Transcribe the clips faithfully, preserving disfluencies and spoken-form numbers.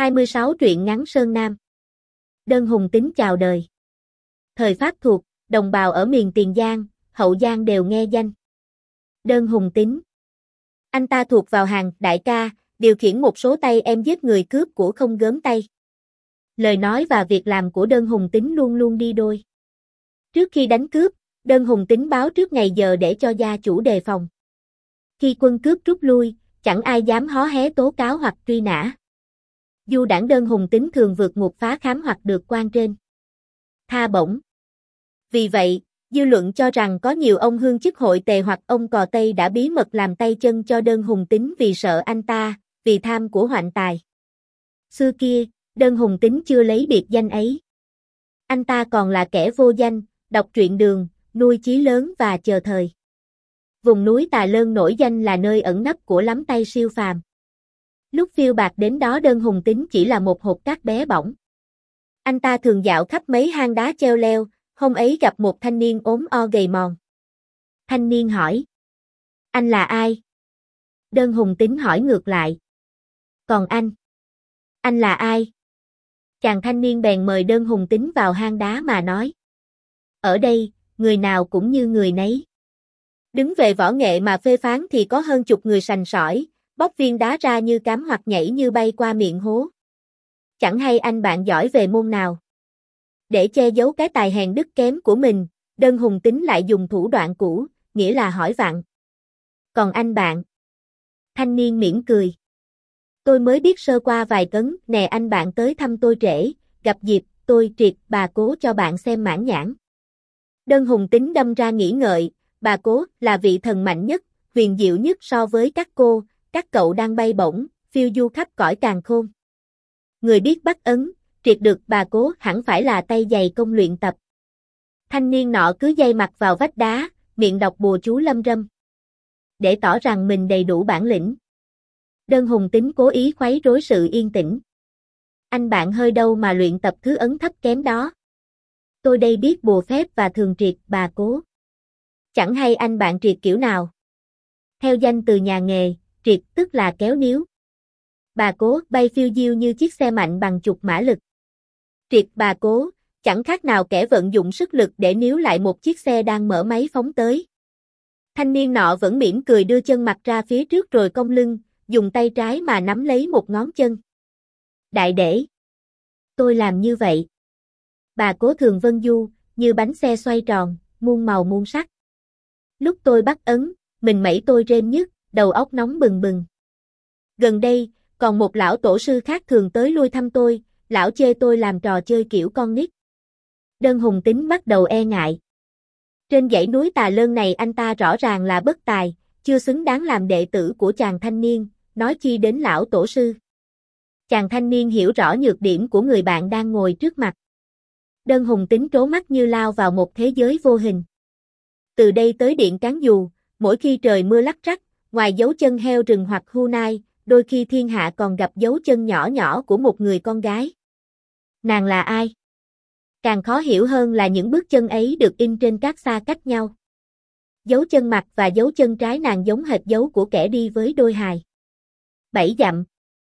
hai mươi sáu truyện ngắn Sơn Nam. Đơn Hùng Tính chào đời. Thời Pháp thuộc, đồng bào ở miền Tiền Giang, Hậu Giang đều nghe danh. Đơn Hùng Tính. Anh ta thuộc vào hàng đại ca, điều khiển một số tay em giết người cướp của không gớm tay. Lời nói và việc làm của Đơn Hùng Tính luôn luôn đi đôi. Trước khi đánh cướp, Đơn Hùng Tính báo trước ngày giờ để cho gia chủ đề phòng. Khi quân cướp rút lui, chẳng ai dám hó hé tố cáo hoặc truy nã. Du đảng Đơn Hùng Tính thường vượt ngục phá khám hoặc được quan trên tha bổng. Vì vậy, dư luận cho rằng có nhiều ông hương chức hội tề hoặc ông cò Tây đã bí mật làm tay chân cho Đơn Hùng Tính vì sợ anh ta, vì tham của hoạn tài. Xưa kia, Đơn Hùng Tính chưa lấy biệt danh ấy. Anh ta còn là kẻ vô danh, đọc truyện đường, nuôi chí lớn và chờ thời. Vùng núi Tà Lơn nổi danh là nơi ẩn nấp của lắm tay siêu phàm. Lúc phiêu bạt đến đó Đơn Hùng Tính chỉ là một hột cát bé bỏng. Anh ta thường dạo khắp mấy hang đá treo leo, hôm ấy gặp một thanh niên ốm o gầy mòn. Thanh niên hỏi: "Anh là ai?" Đơn Hùng Tính hỏi ngược lại: "Còn anh? Anh là ai?" Chàng thanh niên bèn mời Đơn Hùng Tính vào hang đá mà nói: "Ở đây, người nào cũng như người nấy. Đứng về võ nghệ mà phê phán thì có hơn chục người sành sỏi, bóc viên đá ra như cám hoặc nhảy như bay qua miệng hố. Chẳng hay anh bạn giỏi về môn nào." Để che giấu cái tài hèn đức kém của mình, Đơn Hùng Tính lại dùng thủ đoạn cũ, nghĩa là hỏi vặn: "Còn anh bạn?" Thanh niên mỉm cười: "Tôi mới biết sơ qua vài cấn, nè anh bạn tới thăm tôi trễ, gặp dịp, tôi triệt bà cố cho bạn xem mãn nhãn." Đơn Hùng Tính đâm ra nghĩ ngợi, bà cố là vị thần mạnh nhất, huyền diệu nhất so với các cô, các cậu đang bay bổng, phiêu du khắp cõi càn khôn. Người biết bắt ấn, triệt được bà cố hẳn phải là tay dày công luyện tập. Thanh niên nọ cứ dây mặt vào vách đá, miệng đọc bùa chú lâm râm, để tỏ rằng mình đầy đủ bản lĩnh. Đơn Hùng Tính cố ý khuấy rối sự yên tĩnh: "Anh bạn hơi đâu mà luyện tập thứ ấn thấp kém đó. Tôi đây biết bùa phép và thường triệt bà cố. Chẳng hay anh bạn triệt kiểu nào?" Theo danh từ nhà nghề, triệt tức là kéo níu. Bà cố bay phiêu diêu như chiếc xe mạnh bằng chục mã lực. Triệt bà cố, chẳng khác nào kẻ vận dụng sức lực để níu lại một chiếc xe đang mở máy phóng tới. Thanh niên nọ vẫn mỉm cười đưa chân mặt ra phía trước rồi cong lưng, dùng tay trái mà nắm lấy một ngón chân. "Đại để tôi làm như vậy." Bà cố thường vân du, như bánh xe xoay tròn, muôn màu muôn sắc. "Lúc tôi bắt ấn, mình mẩy tôi rên nhức, đầu óc nóng bừng bừng. Gần đây, còn một lão tổ sư khác thường tới lui thăm tôi, lão chê tôi làm trò chơi kiểu con nít." Đơn Hùng Tính bắt đầu e ngại. Trên dãy núi Tà Lơn này anh ta rõ ràng là bất tài, chưa xứng đáng làm đệ tử của chàng thanh niên, nói chi đến lão tổ sư. Chàng thanh niên hiểu rõ nhược điểm của người bạn đang ngồi trước mặt. Đơn Hùng Tính trố mắt như lao vào một thế giới vô hình. Từ đây tới Điện Cán Dù, mỗi khi trời mưa lắc rắc, ngoài dấu chân heo rừng hoặc hưu nai, đôi khi thiên hạ còn gặp dấu chân nhỏ nhỏ của một người con gái. Nàng là ai? Càng khó hiểu hơn là những bước chân ấy được in trên các xa cách nhau. Dấu chân mặt và dấu chân trái nàng giống hệt dấu của kẻ đi với đôi hài. Bảy dặm.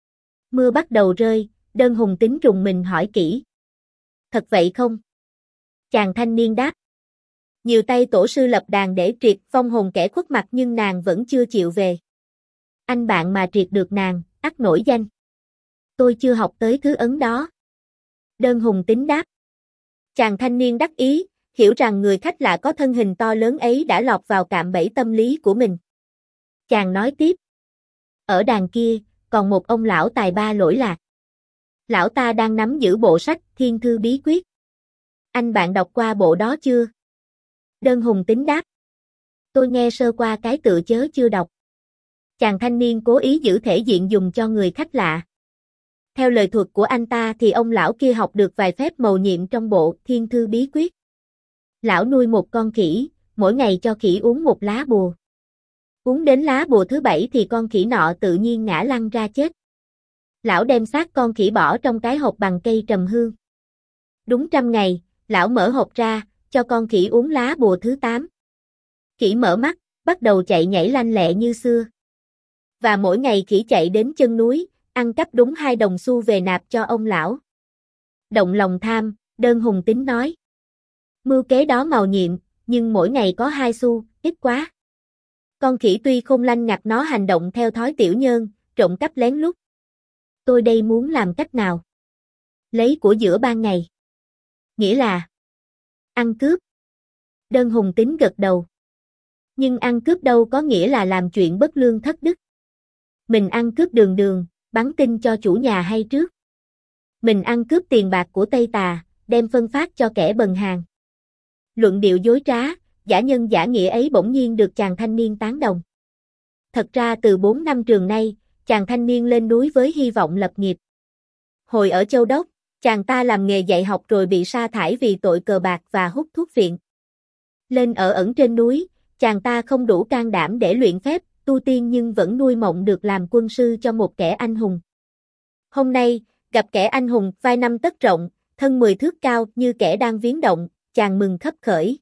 Mưa bắt đầu rơi, Đơn Hùng Tính rùng mình hỏi kỹ: "Thật vậy không?" Chàng thanh niên đáp: "Nhiều tay tổ sư lập đàn để triệt vong hồn kẻ khuất mặt nhưng nàng vẫn chưa chịu về. Anh bạn mà triệt được nàng, ắt nổi danh." "Tôi chưa học tới thứ ấn đó." Đơn Hùng Tính đáp. Chàng thanh niên đắc ý, hiểu rằng người khách lạ có thân hình to lớn ấy đã lọt vào cạm bẫy tâm lý của mình. Chàng nói tiếp: "Ở đàn kia, còn một ông lão tài ba lỗi lạc. Lão ta đang nắm giữ bộ sách Thiên Thư Bí Quyết. Anh bạn đọc qua bộ đó chưa?" Đơn Hùng Tính đáp: "Tôi nghe sơ qua cái tựa chớ chưa đọc." Chàng thanh niên cố ý giữ thể diện dùng cho người khách lạ. Theo lời thuật của anh ta thì ông lão kia học được vài phép mầu nhiệm trong bộ Thiên Thư Bí Quyết. Lão nuôi một con khỉ, mỗi ngày cho khỉ uống một lá bùa. Uống đến lá bùa thứ bảy thì con khỉ nọ tự nhiên ngã lăn ra chết. Lão đem xác con khỉ bỏ trong cái hộp bằng cây trầm hương. Đúng trăm ngày, lão mở hộp ra, cho con khỉ uống lá bùa thứ tám. Khỉ mở mắt, bắt đầu chạy nhảy lanh lẹ như xưa. Và mỗi ngày khỉ chạy đến chân núi, ăn cắp đúng hai đồng xu về nạp cho ông lão. Động lòng tham, Đơn Hùng Tín nói. Mưu kế đó màu nhiệm, nhưng mỗi ngày có hai xu, ít quá. Con khỉ tuy khôn lanh ngặt nó hành động theo thói tiểu nhơn, trộm cắp lén lút. Tôi đây muốn làm cách nào? Lấy của giữa ban ngày. Nghĩa là ăn cướp. Đơn Hùng Tín gật đầu. Nhưng ăn cướp đâu có nghĩa là làm chuyện bất lương thất đức. Mình ăn cướp đường đường, bắn tin cho chủ nhà hay trước. Mình ăn cướp tiền bạc của Tây Tà, đem phân phát cho kẻ bần hàng. Luận điệu dối trá, giả nhân giả nghĩa ấy bỗng nhiên được chàng thanh niên tán đồng. Thật ra từ bốn năm trường nay, chàng thanh niên lên núi với hy vọng lập nghiệp. Hồi ở Châu Đốc, chàng ta làm nghề dạy học rồi bị sa thải vì tội cờ bạc và hút thuốc viện. Lên ở ẩn trên núi, chàng ta không đủ can đảm để luyện phép, tu tiên nhưng vẫn nuôi mộng được làm quân sư cho một kẻ anh hùng. Hôm nay, gặp kẻ anh hùng vai năm tấc rộng, thân mười thước cao như kẻ đang viếng động, chàng mừng khấp khởi.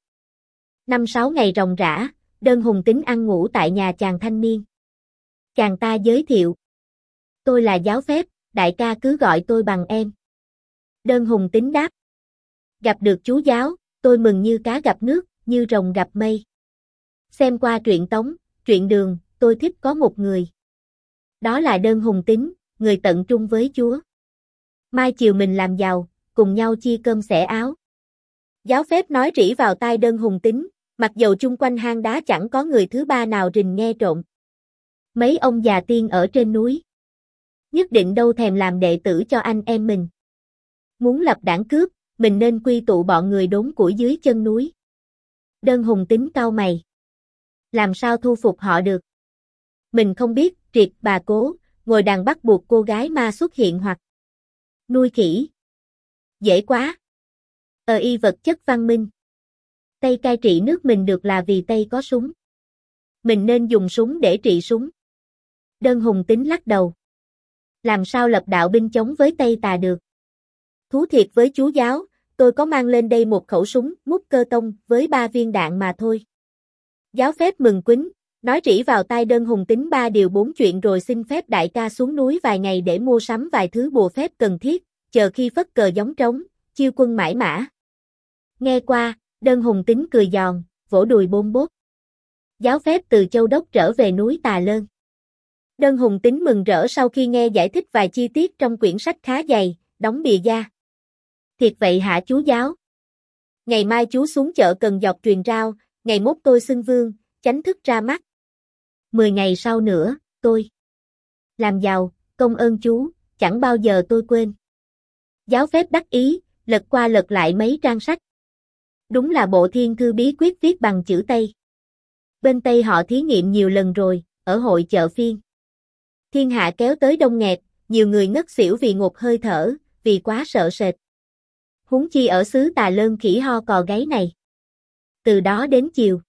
Năm sáu ngày ròng rã, Đơn Hùng Tín ăn ngủ tại nhà chàng thanh niên. Chàng ta giới thiệu. Tôi là Giáo Phép, đại ca cứ gọi tôi bằng em. Đơn Hùng Tín đáp. Gặp được chú Giáo, tôi mừng như cá gặp nước, như rồng gặp mây. Xem qua truyện Tống, truyện Đường, tôi thích có một người. Đó là Đơn Hùng Tín, người tận trung với Chúa. Mai chiều mình làm giàu, cùng nhau chia cơm xẻ áo. Giáo Phép nói rỉ vào tai Đơn Hùng Tín, mặc dầu chung quanh hang đá chẳng có người thứ ba nào rình nghe trộm. Mấy ông già tiên ở trên núi. Nhất định đâu thèm làm đệ tử cho anh em mình. Muốn lập đảng cướp, mình nên quy tụ bọn người đốn củi dưới chân núi. Đơn Hùng Tín cau mày. Làm sao thu phục họ được? Mình không biết, triệt bà cố, ngồi đàn bắt buộc cô gái ma xuất hiện hoặc nuôi khỉ. Dễ quá. Ờ y vật chất văn minh. Tây cai trị nước mình được là vì Tây có súng. Mình nên dùng súng để trị súng. Đơn Hùng Tín lắc đầu. Làm sao lập đạo binh chống với Tây Tà được? Thú thiệt với chú Giáo, tôi có mang lên đây một khẩu súng mút cơ tông với ba viên đạn mà thôi. Giáo Phép mừng quýnh, nói rỉ vào tai Đơn Hùng Tín ba điều bốn chuyện rồi xin phép đại ca xuống núi vài ngày để mua sắm vài thứ bùa phép cần thiết, chờ khi phất cờ gióng trống, chiêu quân mãi mã. Nghe qua, Đơn Hùng Tín cười giòn, vỗ đùi bôm bốp. Giáo Phép từ Châu Đốc trở về núi Tà Lơn. Đơn Hùng Tín mừng rỡ sau khi nghe giải thích vài chi tiết trong quyển sách khá dày, đóng bìa da. Thiệt vậy hả chú Giáo? Ngày mai chú xuống chợ Cần Giọt truyền rao, ngày mốt tôi xưng vương, chánh thức ra mắt. Mười ngày sau nữa, tôi làm giàu, công ơn chú, chẳng bao giờ tôi quên. Giáo Phép đắc ý, lật qua lật lại mấy trang sách. Đúng là bộ thiên thư bí quyết viết bằng chữ Tây. Bên Tây họ thí nghiệm nhiều lần rồi, ở hội chợ phiên. Thiên hạ kéo tới đông nghẹt, nhiều người ngất xỉu vì ngột hơi thở, vì quá sợ sệt. Huống chi ở xứ Tà Lơn khỉ ho cò gáy này. Từ đó đến chiều,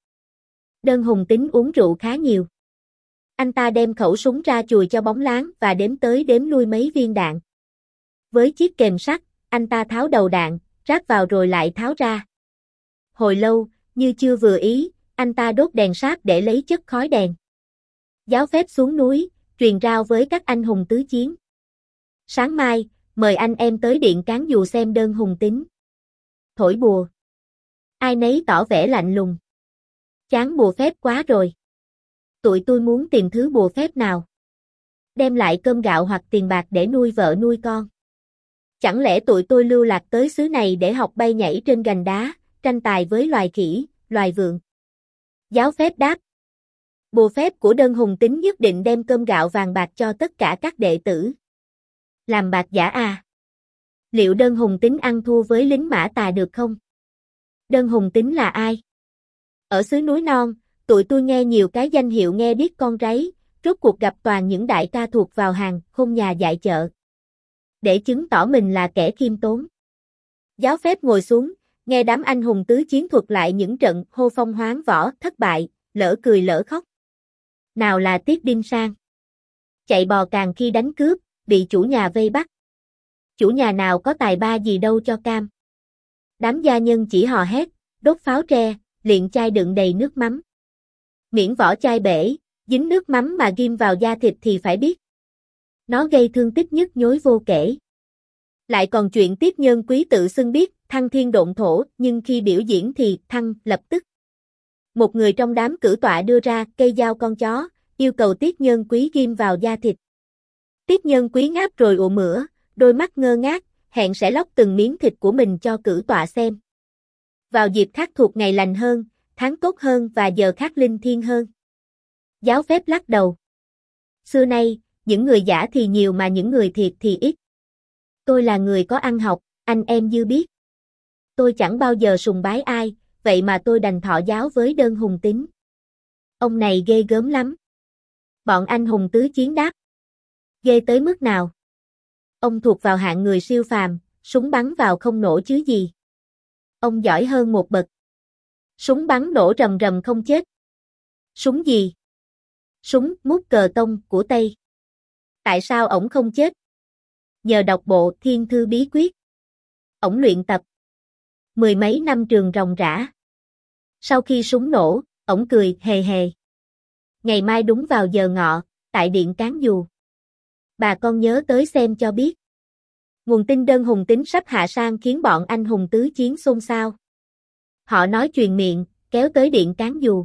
Đơn Hùng Tín uống rượu khá nhiều. Anh ta đem khẩu súng ra chùi cho bóng láng và đếm tới đếm lui mấy viên đạn. Với chiếc kềm sắt, anh ta tháo đầu đạn, ráp vào rồi lại tháo ra. Hồi lâu, như chưa vừa ý, anh ta đốt đèn sáp để lấy chất khói đèn. Giáo Phép xuống núi, truyền rao với các anh hùng tứ chiến. Sáng mai, mời anh em tới điện Cán Dù xem Đơn Hùng Tín thổi bùa. Ai nấy tỏ vẻ lạnh lùng. Chán bùa phép quá rồi. Tụi tôi muốn tìm thứ bùa phép nào. Đem lại cơm gạo hoặc tiền bạc để nuôi vợ nuôi con. Chẳng lẽ tụi tôi lưu lạc tới xứ này để học bay nhảy trên gành đá, tranh tài với loài khỉ, loài vượn? Giáo Phép đáp. Bùa phép của Đơn Hùng Tín nhất định đem cơm gạo vàng bạc cho tất cả các đệ tử. Làm bạc giả à? Liệu Đơn Hùng Tín ăn thua với lính Mã Tà được không? Đơn Hùng Tín là ai? Ở xứ núi non, tụi tôi nghe nhiều cái danh hiệu nghe điếc con ráy, rốt cuộc gặp toàn những đại ca thuộc vào hàng khôn nhà dạy chợ. Để chứng tỏ mình là kẻ khiêm tốn. Giáo Phép ngồi xuống, nghe đám anh hùng tứ chiến thuật lại những trận hô phong hoáng võ thất bại, lỡ cười lỡ khóc. Nào là Tiết Đinh Sang chạy bò càng khi đánh cướp, bị chủ nhà vây bắt. Chủ nhà nào có tài ba gì đâu cho cam. Đám gia nhân chỉ hò hét, đốt pháo tre, liệng chai đựng đầy nước mắm. Miễn vỏ chai bể, dính nước mắm mà ghim vào da thịt thì phải biết. Nó gây thương tích nhức nhối vô kể. Lại còn chuyện Tiết Nhân Quý tự xưng biết thăng thiên độn thổ, nhưng khi biểu diễn thì thăng lập tức. Một người trong đám cử tọa đưa ra cây dao con chó, yêu cầu Tiết Nhân Quý ghim vào da thịt. Tiết Nhân Quý ngáp rồi ụ mửa, đôi mắt ngơ ngác, hẹn sẽ lóc từng miếng thịt của mình cho cử tọa xem. Vào dịp khác thuộc ngày lành hơn, tháng tốt hơn và giờ khác linh thiêng hơn. Giáo phép lắc đầu. Xưa nay, những người giả thì nhiều mà những người thiệt thì ít. Tôi là người có ăn học, anh em dư biết. Tôi chẳng bao giờ sùng bái ai, vậy mà tôi đành thọ giáo với Đơn Hùng Tín. Ông này ghê gớm lắm. Bọn anh hùng tứ chiến đáp. Ghê tới mức nào? Ông thuộc vào hạng người siêu phàm, súng bắn vào không nổ chứ gì. Ông giỏi hơn một bậc. Súng bắn nổ rầm rầm không chết. Súng gì? Súng mút cờ tông của Tây. Tại sao ổng không chết? Nhờ đọc bộ Thiên Thư Bí Quyết. Ổng luyện tập mười mấy năm trường ròng rã. Sau khi súng nổ, ổng cười hề hề. Ngày mai đúng vào giờ ngọ, tại điện Cán Dù. Bà con nhớ tới xem cho biết. Nguồn tin Đơn Hùng Tín sắp hạ sang khiến bọn anh hùng tứ chiến xôn xao. Họ nói truyền miệng, kéo tới điện Cán Dù.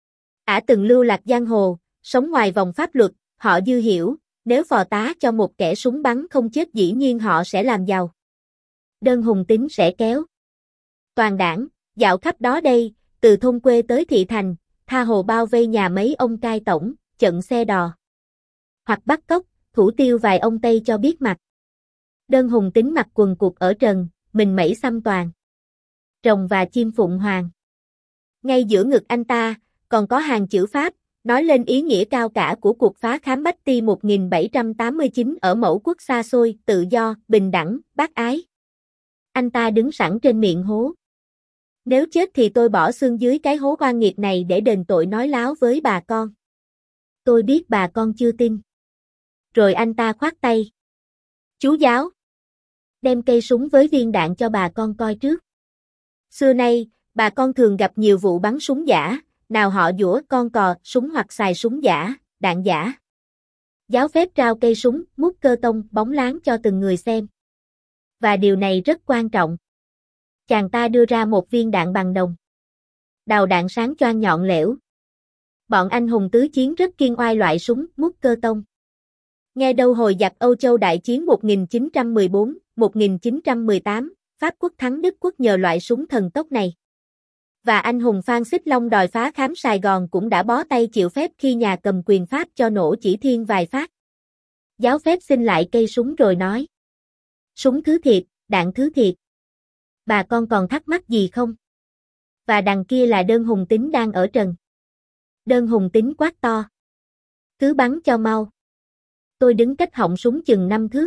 Ả từng lưu lạc giang hồ, sống ngoài vòng pháp luật, họ dư hiểu, nếu phò tá cho một kẻ súng bắn không chết dĩ nhiên họ sẽ làm giàu. Đơn Hùng Tín sẽ kéo toàn đảng, dạo khắp đó đây, từ thôn quê tới thị thành, tha hồ bao vây nhà mấy ông cai tổng, chận xe đò. Hoặc bắt cóc, thủ tiêu vài ông Tây cho biết mặt. Đơn Hùng Tín mặc quần cụt ở trần, mình mẩy xăm toàn. Rồng và chim phụng hoàng. Ngay giữa ngực anh ta, còn có hàng chữ Pháp, nói lên ý nghĩa cao cả của cuộc phá khám Bách Ti một nghìn bảy trăm tám mươi chín ở mẫu quốc xa xôi, tự do, bình đẳng, bác ái. Anh ta đứng sẵn trên miệng hố. Nếu chết thì tôi bỏ xương dưới cái hố oan nghiệt này để đền tội nói láo với bà con. Tôi biết bà con chưa tin. Rồi anh ta khoát tay. Chú giáo. Đem cây súng với viên đạn cho bà con coi trước. Xưa nay, bà con thường gặp nhiều vụ bắn súng giả, nào họ giũa con cò súng hoặc xài súng giả, đạn giả. Giáo phép trao cây súng, mút cơ tông, bóng láng cho từng người xem. Và điều này rất quan trọng. Chàng ta đưa ra một viên đạn bằng đồng. Đầu đạn sáng choang nhọn lẽo. Bọn anh hùng tứ chiến rất kiên oai loại súng, mút cơ tông. Nghe đâu hồi giặc Âu Châu đại chiến một nghìn chín trăm mười bốn, một nghìn chín trăm mười tám, Pháp quốc thắng Đức quốc nhờ loại súng thần tốc này. Và anh hùng Phan Xích Long đòi phá khám Sài Gòn cũng đã bó tay chịu phép khi nhà cầm quyền Pháp cho nổ chỉ thiên vài phát. Giáo phép xin lại cây súng rồi nói. Súng thứ thiệt, đạn thứ thiệt. Bà con còn thắc mắc gì không? Và đằng kia là Đơn Hùng Tín đang ở trần. Đơn Hùng Tín quát to. Cứ bắn cho mau. Tôi đứng cách họng súng chừng năm thước.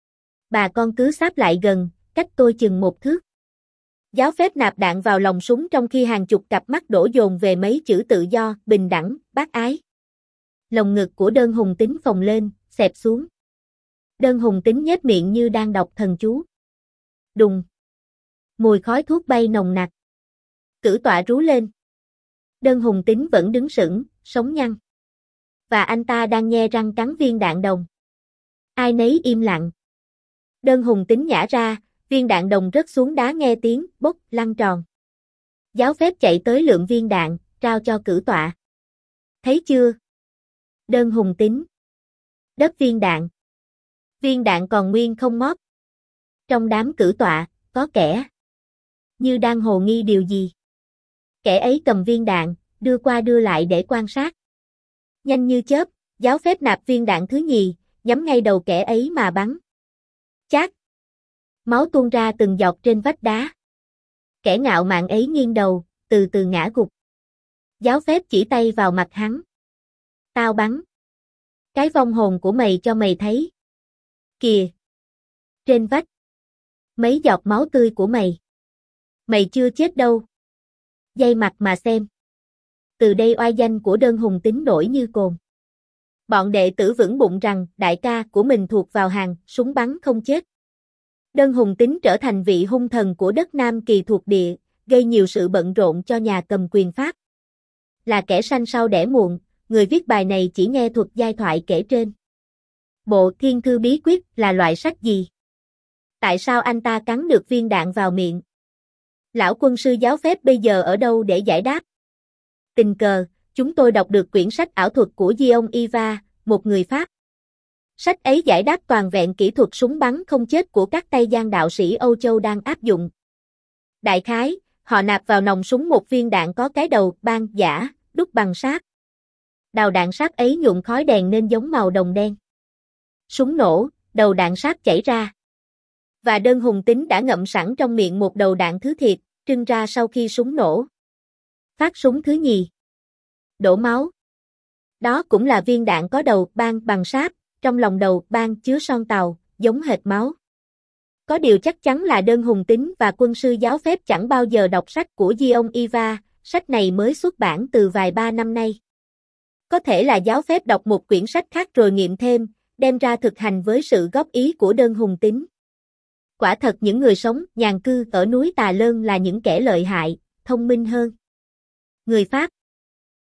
Bà con cứ sáp lại gần, cách tôi chừng một thước. Giáo phép nạp đạn vào lòng súng trong khi hàng chục cặp mắt đổ dồn về mấy chữ tự do, bình đẳng, bác ái. Lồng ngực của Đơn Hùng Tín phồng lên, xẹp xuống. Đơn Hùng Tín nhếch miệng như đang đọc thần chú. Đùng. Mùi khói thuốc bay nồng nặc. Cử tọa rú lên. Đơn Hùng Tín vẫn đứng sững, sống nhăn. Và anh ta đang nhe răng cắn viên đạn đồng. Ai nấy im lặng. Đơn Hùng Tín nhả ra, viên đạn đồng rớt xuống đá nghe tiếng, bốc, lăn tròn. Giáo phép chạy tới lượm viên đạn, trao cho cử tọa. Thấy chưa? Đơn Hùng Tín. Đớp viên đạn. Viên đạn còn nguyên không móp. Trong đám cử tọa, có kẻ như đang hồ nghi điều gì. Kẻ ấy cầm viên đạn, đưa qua đưa lại để quan sát. Nhanh như chớp, giáo phép nạp viên đạn thứ nhì, nhắm ngay đầu kẻ ấy mà bắn. Chát! Máu tuôn ra từng giọt trên vách đá. Kẻ ngạo mạn ấy nghiêng đầu, từ từ ngã gục. Giáo phép chỉ tay vào mặt hắn. Tao bắn. Cái vong hồn của mày cho mày thấy. Kìa! Trên vách. Mấy giọt máu tươi của mày. Mày chưa chết đâu. Dây mặt mà xem. Từ đây oai danh của Đơn Hùng Tín nổi như cồn. Bọn đệ tử vững bụng rằng đại ca của mình thuộc vào hàng súng bắn không chết. Đơn Hùng Tín trở thành vị hung thần của đất Nam Kỳ thuộc địa, gây nhiều sự bận rộn cho nhà cầm quyền Pháp. Là kẻ sanh sau đẻ muộn, người viết bài này chỉ nghe thuật giai thoại kể trên. Bộ Thiên Thư Bí Quyết là loại sách gì? Tại sao anh ta cắn được viên đạn vào miệng? Lão quân sư giáo phép bây giờ ở đâu để giải đáp? Tình cờ, chúng tôi đọc được quyển sách ảo thuật của Gideon Iva, một người Pháp. Sách ấy giải đáp toàn vẹn kỹ thuật súng bắn không chết của các Tây Giang đạo sĩ Âu Châu đang áp dụng. Đại khái, họ nạp vào nòng súng một viên đạn có cái đầu ban giả, đúc bằng sáp. Đầu đạn sáp ấy nhuộm khói đèn nên giống màu đồng đen. Súng nổ, đầu đạn sáp chảy ra. Và đơn hùng tính đã ngậm sẵn trong miệng một đầu đạn thứ thiệt, trưng ra sau khi súng nổ. Phát súng thứ nhì. Đổ máu. Đó cũng là viên đạn có đầu ban bằng sáp, trong lòng đầu ban chứa son tàu, giống hệt máu. Có điều chắc chắn là đơn hùng tính và quân sư giáo phép chẳng bao giờ đọc sách của Gideon Iva, sách này mới xuất bản từ vài ba năm nay. Có thể là giáo phép đọc một quyển sách khác rồi nghiệm thêm, đem ra thực hành với sự góp ý của đơn hùng tính. Quả thật những người sống nhàn cư ở núi Tà Lơn là những kẻ lợi hại, thông minh hơn người Pháp.